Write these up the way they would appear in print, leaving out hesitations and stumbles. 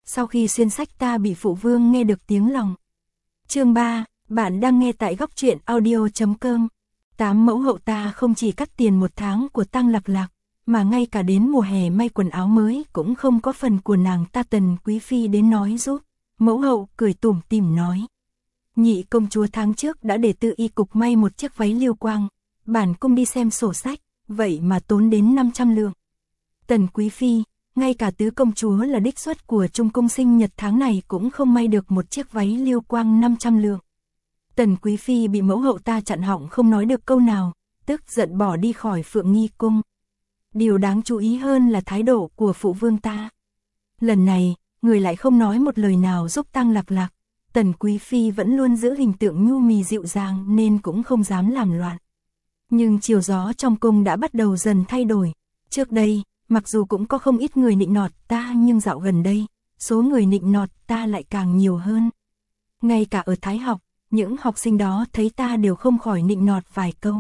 sau khi xuyên sách ta bị phụ vương nghe được tiếng lòng. Chương 3, bạn đang nghe tại góc truyện audio.com. 8 mẫu hậu ta không chỉ cắt tiền 1 tháng của Tăng Lạc Lạc, mà ngay cả đến mùa hè may quần áo mới cũng không có phần của nàng ta. Tần Quý Phi đến nói giúp. Mẫu hậu cười tủm tỉm nói. Nhị công chúa tháng trước đã để Tự Y cục may một chiếc váy liêu quang, bản cung đi xem sổ sách, vậy mà tốn đến 500 lượng. Tần Quý Phi, ngay cả tứ công chúa là đích xuất của Trung cung sinh nhật tháng này cũng không may được một chiếc váy liêu quang 500 lượng. Tần Quý Phi bị mẫu hậu ta chặn họng không nói được câu nào, tức giận bỏ đi khỏi Phượng Nghi cung. Điều đáng chú ý hơn là thái độ của phụ vương ta. Lần này, người lại không nói một lời nào giúp Tăng Lạc Lạc. Tần Quý Phi vẫn luôn giữ hình tượng nhu mì dịu dàng nên cũng không dám làm loạn. Nhưng chiều gió trong cung đã bắt đầu dần thay đổi. Trước đây, mặc dù cũng có không ít người nịnh nọt ta, nhưng dạo gần đây, số người nịnh nọt ta lại càng nhiều hơn. Ngay cả ở Thái học, những học sinh đó thấy ta đều không khỏi nịnh nọt vài câu.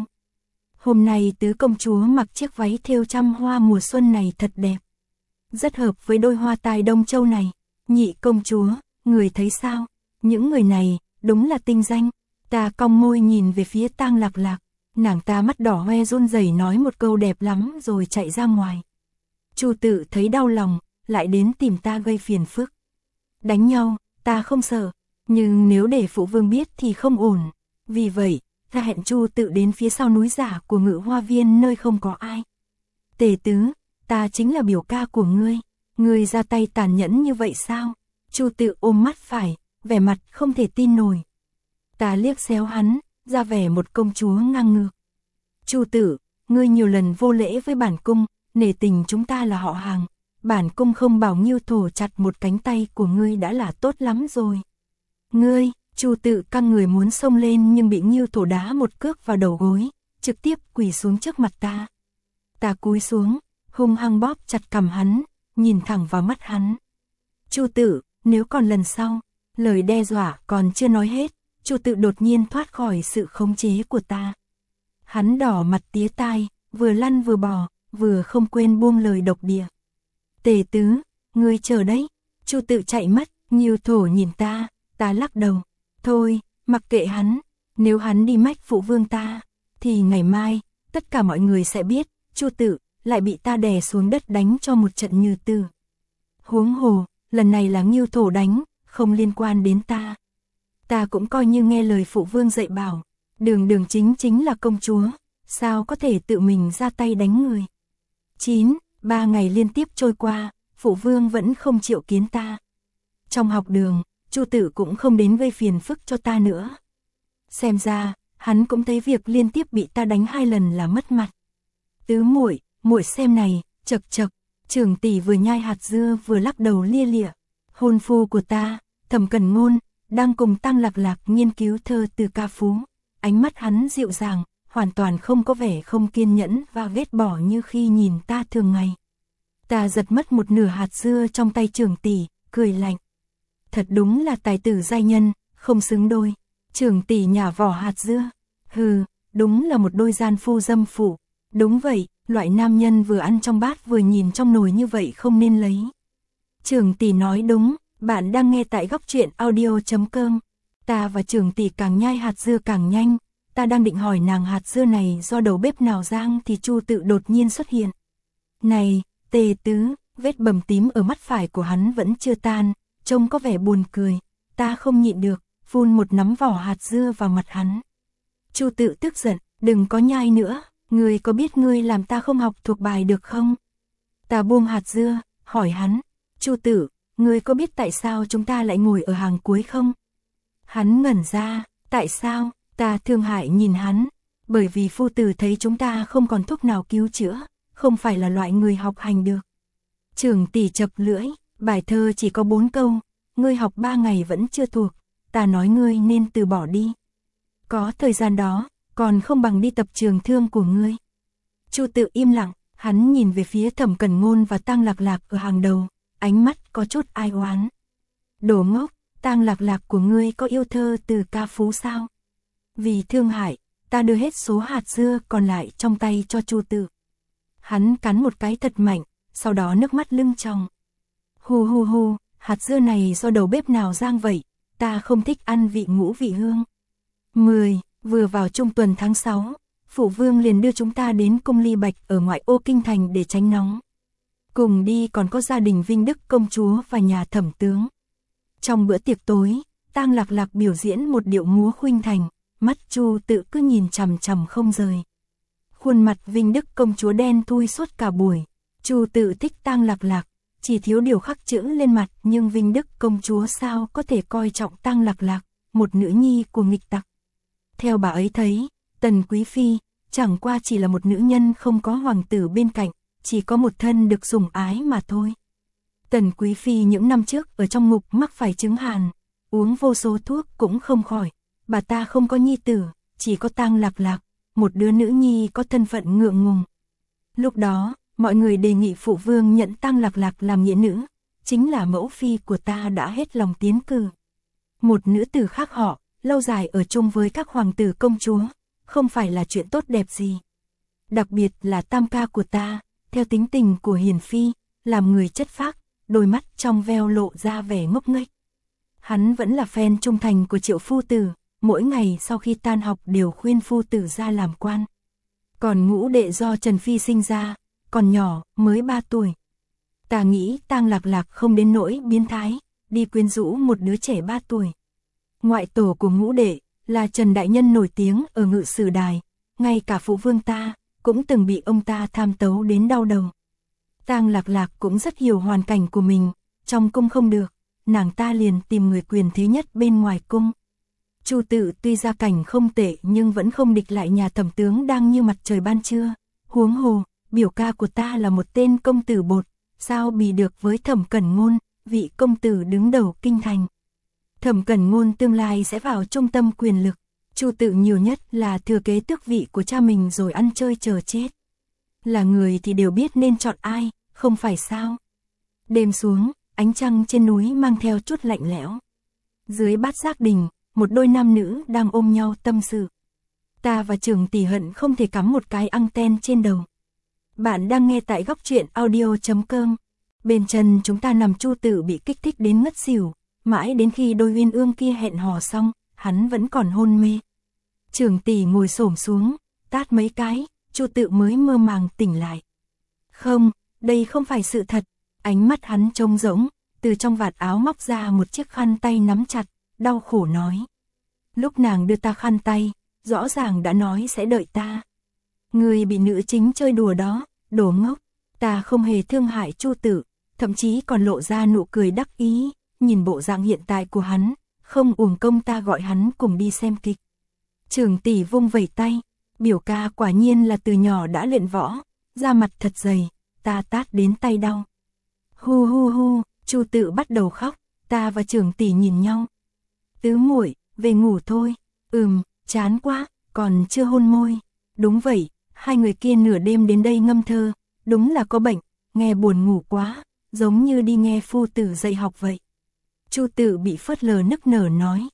Hôm nay tứ công chúa mặc chiếc váy thêu trăm hoa mùa xuân này thật đẹp. Rất hợp với đôi hoa tai Đông Châu này. Nhị công chúa, người thấy sao? Những người này, đúng là tinh danh. Ta cong môi nhìn về phía Tăng Lạc Lạc. Nàng ta mắt đỏ hoe run rẩy nói một câu đẹp lắm rồi chạy ra ngoài. Chu Tự thấy đau lòng, lại đến tìm ta gây phiền phức. Đánh nhau, ta không sợ, nhưng nếu để phụ vương biết thì không ổn. Vì vậy, ta hẹn Chu Tự đến phía sau núi giả của Ngự Hoa Viên nơi không có ai. Tề tứ, ta chính là biểu ca của ngươi ra tay tàn nhẫn như vậy sao? Chu Tự ôm mắt phải, vẻ mặt không thể tin nổi. Ta liếc xéo hắn, ra vẻ một công chúa ngang ngược. Chu Tự, ngươi nhiều lần vô lễ với bản cung, nể tình chúng ta là họ hàng. Bản cung không bảo Ngưu Thổ chặt một cánh tay của ngươi đã là tốt lắm rồi. Ngươi, Chu Tự căng người muốn xông lên nhưng bị Ngưu Thổ đá một cước vào đầu gối, trực tiếp quỳ xuống trước mặt ta. Ta cúi xuống, hung hăng bóp chặt cằm hắn, nhìn thẳng vào mắt hắn. Chu Tự, nếu còn lần sau, lời đe dọa còn chưa nói hết, Chu Tự đột nhiên thoát khỏi sự khống chế của ta. Hắn đỏ mặt tía tai, vừa lăn vừa bò, vừa không quên buông lời độc địa. Tề tứ, ngươi chờ đấy. Chu Tự chạy mất, Ngưu Thổ nhìn ta, ta lắc đầu. Thôi, mặc kệ hắn, nếu hắn đi mách phụ vương ta, thì ngày mai, tất cả mọi người sẽ biết, Chu Tự lại bị ta đè xuống đất đánh cho một trận như tử. Huống hồ, lần này là Ngưu Thổ đánh, không liên quan đến ta. Ta cũng coi như nghe lời phụ vương dạy bảo, Đường chính là công chúa, sao có thể tự mình ra tay đánh người. 3 ngày liên tiếp trôi qua, phụ vương vẫn không chịu kiến ta. Trong học đường, Chu Tự cũng không đến gây phiền phức cho ta nữa. Xem ra, hắn cũng thấy việc liên tiếp bị ta đánh 2 lần là mất mặt. Tứ muội, muội xem này, chậc chậc, trưởng tỷ vừa nhai hạt dưa vừa lắc đầu lia lịa. Hôn phu của ta, Thẩm Cẩn Ngôn, đang cùng Tăng Lạc Lạc nghiên cứu thơ từ ca phú. Ánh mắt hắn dịu dàng, hoàn toàn không có vẻ không kiên nhẫn và ghét bỏ như khi nhìn ta thường ngày. Ta giật mất một nửa hạt dưa trong tay trưởng tỷ, cười lạnh. Thật đúng là tài tử giai nhân, không xứng đôi. Trưởng tỷ nhả vỏ hạt dưa. Hừ, đúng là một đôi gian phu dâm phụ. Đúng vậy, loại nam nhân vừa ăn trong bát vừa nhìn trong nồi như vậy không nên lấy. Trưởng tỷ nói đúng, bạn đang nghe tại góc truyện audio.com. Ta và trưởng tỷ càng nhai hạt dưa càng nhanh. Ta đang định hỏi nàng hạt dưa này do đầu bếp nào rang thì Chu Tự đột nhiên xuất hiện. Này, Tề tứ, vết bầm tím ở mắt phải của hắn vẫn chưa tan, trông có vẻ buồn cười. Ta không nhịn được, phun một nắm vỏ hạt dưa vào mặt hắn. Chu Tự tức giận, đừng có nhai nữa, ngươi có biết ngươi làm ta không học thuộc bài được không? Ta buông hạt dưa, hỏi hắn, Chu Tự, ngươi có biết tại sao chúng ta lại ngồi ở hàng cuối không? Hắn ngẩn ra, tại sao? Ta thương hại nhìn hắn, bởi vì phu tử thấy chúng ta không còn thuốc nào cứu chữa, không phải là loại người học hành được. Trưởng tỷ chập lưỡi, bài thơ chỉ có 4 câu, ngươi học 3 ngày vẫn chưa thuộc, ta nói ngươi nên từ bỏ đi. Có thời gian đó, còn không bằng đi tập trường thương của ngươi. Chu Tự im lặng, hắn nhìn về phía Thẩm Cẩn Ngôn và Tăng Lạc Lạc ở hàng đầu, ánh mắt có chút ai oán. Đồ ngốc, Tăng Lạc Lạc của ngươi có yêu thơ từ ca phú sao? Vì thương hại, ta đưa hết số hạt dưa còn lại trong tay cho Chu Tự. Hắn cắn một cái thật mạnh, sau đó nước mắt lưng tròng. Hù hù hù, hạt dưa này do đầu bếp nào rang vậy, ta không thích ăn vị ngũ vị hương. 10. Vừa vào trung tuần tháng 6, Phụ Vương liền đưa chúng ta đến cung Ly Bạch ở ngoại ô kinh thành để tránh nóng. Cùng đi còn có gia đình Vinh Đức công chúa và nhà thẩm tướng. Trong bữa tiệc tối, Tang Lạc Lạc biểu diễn một điệu múa khuynh thành, mắt Chu Tự cứ nhìn chằm chằm không rời. Khuôn mặt Vinh Đức công chúa đen thui suốt cả buổi. Chu Tự thích Tang Lạc Lạc, chỉ thiếu điều khắc chữ lên mặt, nhưng Vinh Đức công chúa sao có thể coi trọng Tang Lạc Lạc, một nữ nhi của nghịch tặc. Theo bà ấy thấy, Tần Quý Phi chẳng qua chỉ là một nữ nhân không có hoàng tử bên cạnh, chỉ có một thân được sủng ái mà thôi. Tần Quý Phi những năm trước ở trong ngục mắc phải chứng hàn, uống vô số thuốc cũng không khỏi. Bà ta không có nhi tử, chỉ có Tang Lạc Lạc, một đứa nữ nhi có thân phận ngượng ngùng. Lúc đó, mọi người đề nghị Phụ Vương nhận Tang Lạc Lạc làm nghĩa nữ, chính là mẫu phi của ta đã hết lòng tiến cử. Một nữ tử khác họ, lâu dài ở chung với các hoàng tử công chúa, không phải là chuyện tốt đẹp gì. Đặc biệt là tam ca của ta, theo tính tình của hiền phi, làm người chất phác, đôi mắt trong veo lộ ra vẻ ngốc nghếch. Hắn vẫn là fan trung thành của Triệu phu tử, mỗi ngày sau khi tan học đều khuyên phu tử ra làm quan. Còn ngũ đệ do Trần Phi sinh ra, còn nhỏ, mới 3 tuổi. Ta nghĩ Tang Lạc Lạc không đến nỗi biến thái, đi quyến rũ một đứa trẻ 3 tuổi. Ngoại tổ của ngũ đệ là Trần Đại Nhân nổi tiếng ở Ngự Sử Đài, ngay cả Phụ Vương ta cũng từng bị ông ta tham tấu đến đau đầu. Tang Lạc Lạc cũng rất hiểu hoàn cảnh của mình, trong cung không được, nàng ta liền tìm người quyền thế nhất bên ngoài cung. Chu Tự tuy gia cảnh không tệ nhưng vẫn không địch lại nhà thẩm tướng đang như mặt trời ban trưa. Huống hồ, biểu ca của ta là một tên công tử bột, sao bì được với Thẩm Cẩn Ngôn, vị công tử đứng đầu kinh thành. Thẩm Cẩn Ngôn tương lai sẽ vào trung tâm quyền lực, Chu Tự nhiều nhất là thừa kế tước vị của cha mình rồi ăn chơi chờ chết. Là người thì đều biết nên chọn ai, không phải sao? Đêm xuống, ánh trăng trên núi mang theo chút lạnh lẽo. Dưới bát giác đình, một đôi nam nữ đang ôm nhau tâm sự. Ta và Trường Tỷ hận không thể cắm một cái anten trên đầu. Bạn đang nghe tại góc truyện audio.com. Bên chân chúng ta nằm Chu Tự bị kích thích đến ngất xỉu, mãi đến khi đôi uyên ương kia hẹn hò xong, hắn vẫn còn hôn mê. Trường Tỷ ngồi xổm xuống, tát mấy cái, Chu Tự mới mơ màng tỉnh lại. Không, đây không phải sự thật. Ánh mắt hắn trông rỗng, từ trong vạt áo móc ra một chiếc khăn tay nắm chặt, đau khổ nói. Lúc nàng đưa ta khăn tay, rõ ràng đã nói sẽ đợi ta. Người bị nữ chính chơi đùa đó, đồ ngốc. Ta không hề thương hại Chu Tự, thậm chí còn lộ ra nụ cười đắc ý, nhìn bộ dạng hiện tại của hắn, không uổng công ta gọi hắn cùng đi xem kịch. Trường Tỷ vung vẩy tay, biểu ca quả nhiên là từ nhỏ đã luyện võ, da mặt thật dày, ta tát đến tay đau. Hu hu hu, Chu Tự bắt đầu khóc, ta và Trường Tỷ nhìn nhau. Tứ muội, về ngủ thôi. Chán quá, còn chưa hôn môi. Đúng vậy, hai người kia nửa đêm đến đây ngâm thơ, đúng là có bệnh, nghe buồn ngủ quá, giống như đi nghe phu tử dạy học vậy. Chu Tự bị phớt lờ nức nở nói,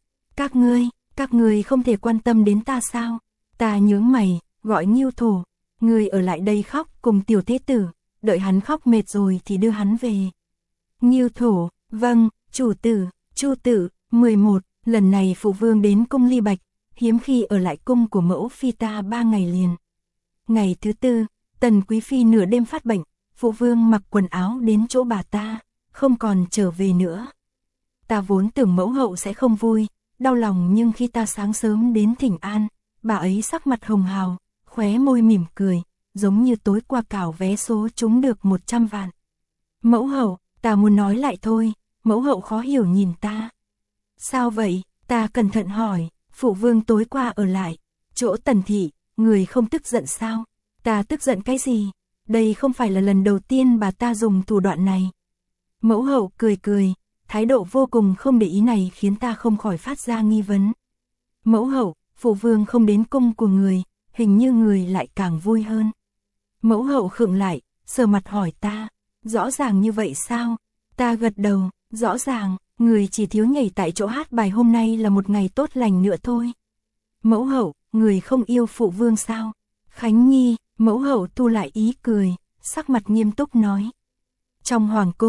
các ngươi không thể quan tâm đến ta sao? Ta nhướng mày, gọi Ngưu Thổ, ngươi ở lại đây khóc cùng tiểu thế tử, đợi hắn khóc mệt rồi thì đưa hắn về. Ngưu Thổ, vâng, chủ tử. Chu Tự. 11. Lần này Phụ Vương đến cung Ly Bạch, hiếm khi ở lại cung của mẫu phi ta 3 ngày liền. Ngày thứ 4, Tần Quý Phi nửa đêm phát bệnh, Phụ Vương mặc quần áo đến chỗ bà ta, không còn trở về nữa. Ta vốn tưởng mẫu hậu sẽ không vui, đau lòng, nhưng khi ta sáng sớm đến thỉnh an, bà ấy sắc mặt hồng hào, khóe môi mỉm cười, giống như tối qua cào vé số trúng được 100 vạn. Mẫu hậu, ta muốn nói lại thôi, mẫu hậu khó hiểu nhìn ta. Sao vậy? Ta cẩn thận hỏi. Phụ Vương tối qua ở lại chỗ Tần thị, người không tức giận sao? Ta tức giận cái gì? Đây không phải là lần đầu tiên bà ta dùng thủ đoạn này. Mẫu hậu cười cười, thái độ vô cùng không để ý này khiến ta không khỏi phát ra nghi vấn. Mẫu hậu, Phụ Vương không đến cung của người, hình như người lại càng vui hơn. Mẫu hậu khựng lại, sờ mặt hỏi ta, rõ ràng như vậy sao? Ta gật đầu, rõ ràng. Người chỉ thiếu nhảy tại chỗ hát bài hôm nay là một ngày tốt lành nữa thôi. Mẫu hậu, người không yêu Phụ Vương sao? Khánh Nhi, mẫu hậu thu lại ý cười, sắc mặt nghiêm túc nói. Trong hoàng cung,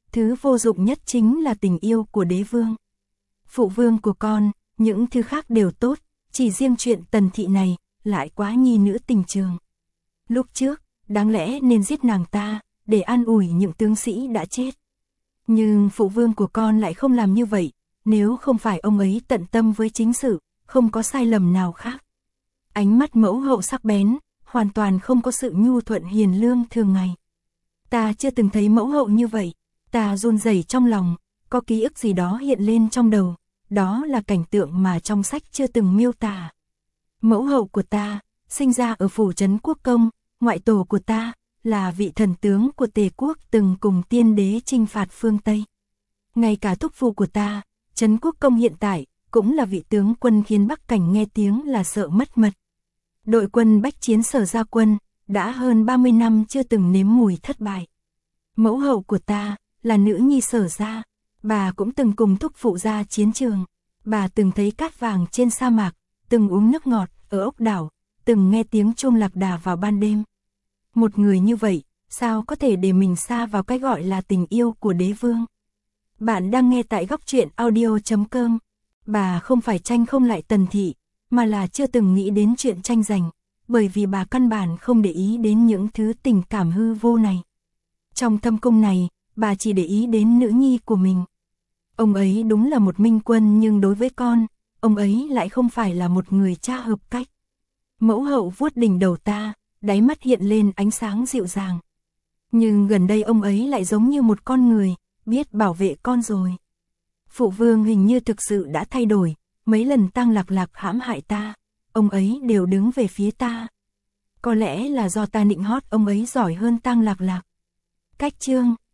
thứ vô dụng nhất chính là tình yêu của đế vương. Phụ vương của con, những thứ khác đều tốt, chỉ riêng chuyện Tần Thị này, lại quá nhi nữ tình trường. Lúc trước, đáng lẽ nên giết nàng ta, để an ủi những tướng sĩ đã chết. Nhưng phụ vương của con lại không làm như vậy, nếu không phải ông ấy tận tâm với chính sự, không có sai lầm nào khác. Ánh mắt mẫu hậu sắc bén, hoàn toàn không có sự nhu thuận hiền lương thường ngày. Ta chưa từng thấy mẫu hậu như vậy, ta run rẩy trong lòng, có ký ức gì đó hiện lên trong đầu, đó là cảnh tượng mà trong sách chưa từng miêu tả. Mẫu hậu của ta, sinh ra ở phủ trấn Quốc Công, ngoại tổ của ta, là vị thần tướng của Tề quốc từng cùng tiên đế chinh phạt phương Tây. Ngay cả thúc phụ của ta, Trấn Quốc Công hiện tại, cũng là vị tướng quân khiến Bắc Cảnh nghe tiếng là sợ mất mật. Đội quân bách chiến Sở Gia Quân, đã hơn 30 năm chưa từng nếm mùi thất bại. Mẫu hậu của ta, là nữ nhi Sở Gia, bà cũng từng cùng thúc phụ ra chiến trường. Bà từng thấy cát vàng trên sa mạc, từng uống nước ngọt ở ốc đảo, từng nghe tiếng chuông lạc đà vào ban đêm. Một người như vậy, sao có thể để mình sa vào cái gọi là tình yêu của đế vương? Bạn đang nghe tại góc truyện audio.com. Bà không phải tranh không lại Tần Thị, mà là chưa từng nghĩ đến chuyện tranh giành, bởi vì bà căn bản không để ý đến những thứ tình cảm hư vô này. Trong thâm cung này, bà chỉ để ý đến nữ nhi của mình. Ông ấy đúng là một minh quân, nhưng đối với con, ông ấy lại không phải là một người cha hợp cách. Mẫu hậu vuốt đỉnh đầu ta, đáy mắt hiện lên ánh sáng dịu dàng. Nhưng gần đây ông ấy lại giống như một con người, biết bảo vệ con rồi. Phụ vương hình như thực sự đã thay đổi, mấy lần Tang Lạc Lạc hãm hại ta, ông ấy đều đứng về phía ta. Có lẽ là do ta nịnh hót ông ấy giỏi hơn Tang Lạc Lạc. Cách chương